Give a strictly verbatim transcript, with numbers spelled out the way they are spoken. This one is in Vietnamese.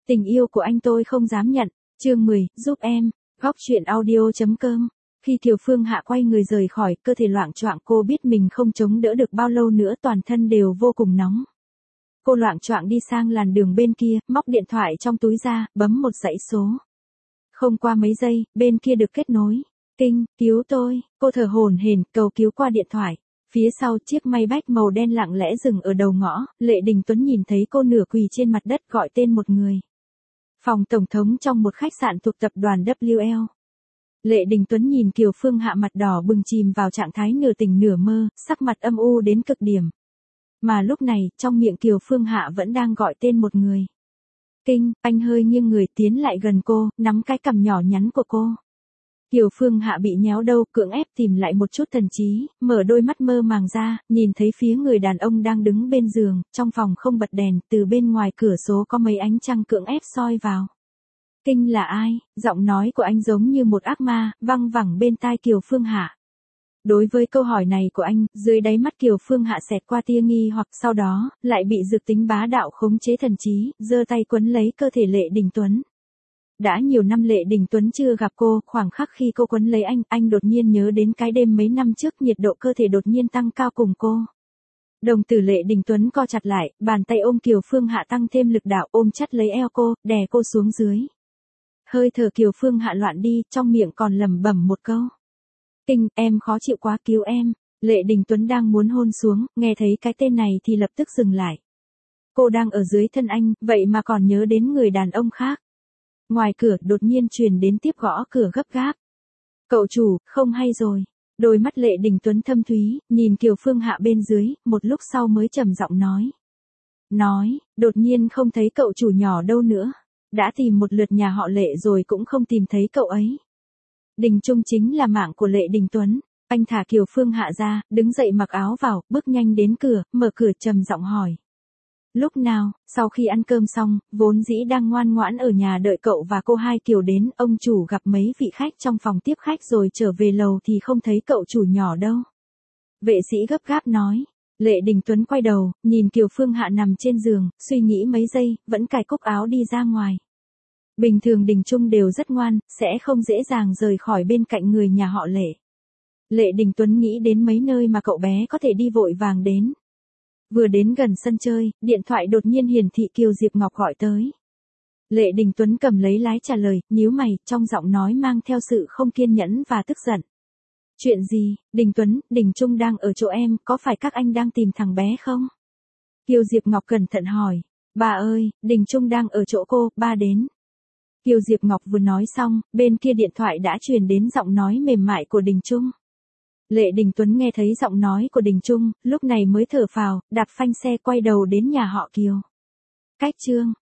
Tình yêu của anh tôi không dám nhận. Chương mười, giúp em. Góc truyện audio.com. Khi Kiều Phương Hạ quay người rời khỏi, cơ thể loạng choạng, cô biết mình không chống đỡ được bao lâu nữa, toàn thân đều vô cùng nóng. Cô loạng choạng đi sang làn đường bên kia, móc điện thoại trong túi ra, bấm một dãy số. Không qua mấy giây, bên kia được kết nối. Kinh, cứu tôi, cô thở hổn hển, cầu cứu qua điện thoại. Phía sau, chiếc Maybach màu đen lặng lẽ dừng ở đầu ngõ, Lệ Đình Tuấn nhìn thấy cô nửa quỳ trên mặt đất gọi tên một người. Phòng tổng thống trong một khách sạn thuộc tập đoàn W L. Lệ Đình Tuấn nhìn Kiều Phương Hạ mặt đỏ bừng chìm vào trạng thái nửa tỉnh nửa mơ, sắc mặt âm u đến cực điểm. Mà lúc này, trong miệng Kiều Phương Hạ vẫn đang gọi tên một người. Kinh, anh hơi nghiêng người tiến lại gần cô, nắm cái cằm nhỏ nhắn của cô. Kiều Phương Hạ bị nhéo đầu, cưỡng ép tìm lại một chút thần trí, mở đôi mắt mơ màng ra, nhìn thấy phía người đàn ông đang đứng bên giường, trong phòng không bật đèn, từ bên ngoài cửa sổ có mấy ánh trăng cưỡng ép soi vào. Kinh là ai? Giọng nói của anh giống như một ác ma, văng vẳng bên tai Kiều Phương Hạ. Đối với câu hỏi này của anh, dưới đáy mắt Kiều Phương Hạ xẹt qua tia nghi hoặc, sau đó, lại bị dược tính bá đạo khống chế thần trí, giơ tay quấn lấy cơ thể Lệ Đình Tuấn. Đã nhiều năm Lệ Đình Tuấn chưa gặp cô, khoảng khắc khi cô quấn lấy anh, anh đột nhiên nhớ đến cái đêm mấy năm trước nhiệt độ cơ thể đột nhiên tăng cao cùng cô. Đồng tử Lệ Đình Tuấn co chặt lại, bàn tay ôm Kiều Phương Hạ tăng thêm lực đạo, ôm chặt lấy eo cô, đè cô xuống dưới. Hơi thở Kiều Phương Hạ loạn đi, trong miệng còn lẩm bẩm một câu. Kinh, em khó chịu quá, cứu em. Lệ Đình Tuấn đang muốn hôn xuống, nghe thấy cái tên này thì lập tức dừng lại. Cô đang ở dưới thân anh, vậy mà còn nhớ đến người đàn ông khác. Ngoài cửa đột nhiên truyền đến tiếp gõ cửa gấp gáp. Cậu chủ, không hay rồi. Đôi mắt Lệ Đình Tuấn thâm thúy, nhìn Kiều Phương Hạ bên dưới, một lúc sau mới trầm giọng nói. Nói, đột nhiên không thấy cậu chủ nhỏ đâu nữa. Đã tìm một lượt nhà họ Lệ rồi cũng không tìm thấy cậu ấy. Đình Trung chính là mạng của Lệ Đình Tuấn. Anh thả Kiều Phương Hạ ra, đứng dậy mặc áo vào, bước nhanh đến cửa, mở cửa trầm giọng hỏi. Lúc nào, sau khi ăn cơm xong, vốn dĩ đang ngoan ngoãn ở nhà đợi cậu và cô hai Kiều đến, ông chủ gặp mấy vị khách trong phòng tiếp khách rồi trở về lầu thì không thấy cậu chủ nhỏ đâu. Vệ sĩ gấp gáp nói. Lệ Đình Tuấn quay đầu, nhìn Kiều Phương Hạ nằm trên giường, suy nghĩ mấy giây, vẫn cài cúc áo đi ra ngoài. Bình thường Đình Trung đều rất ngoan, sẽ không dễ dàng rời khỏi bên cạnh người nhà họ Lệ. Lệ Đình Tuấn nghĩ đến mấy nơi mà cậu bé có thể đi vội vàng đến. Vừa đến gần sân chơi, điện thoại đột nhiên hiển thị Kiều Diệp Ngọc gọi tới. Lệ Đình Tuấn cầm lấy lái trả lời, nhíu mày, trong giọng nói mang theo sự không kiên nhẫn và tức giận. Chuyện gì, Đình Tuấn, Đình Trung đang ở chỗ em, có phải các anh đang tìm thằng bé không? Kiều Diệp Ngọc cẩn thận hỏi. Bà ơi, Đình Trung đang ở chỗ cô, ba đến. Kiều Diệp Ngọc vừa nói xong, bên kia điện thoại đã truyền đến giọng nói mềm mại của Đình Trung. Lệ Đình Tuấn nghe thấy giọng nói của Đình Trung, lúc này mới thở phào, đạp phanh xe quay đầu đến nhà họ Kiều. Cách chương.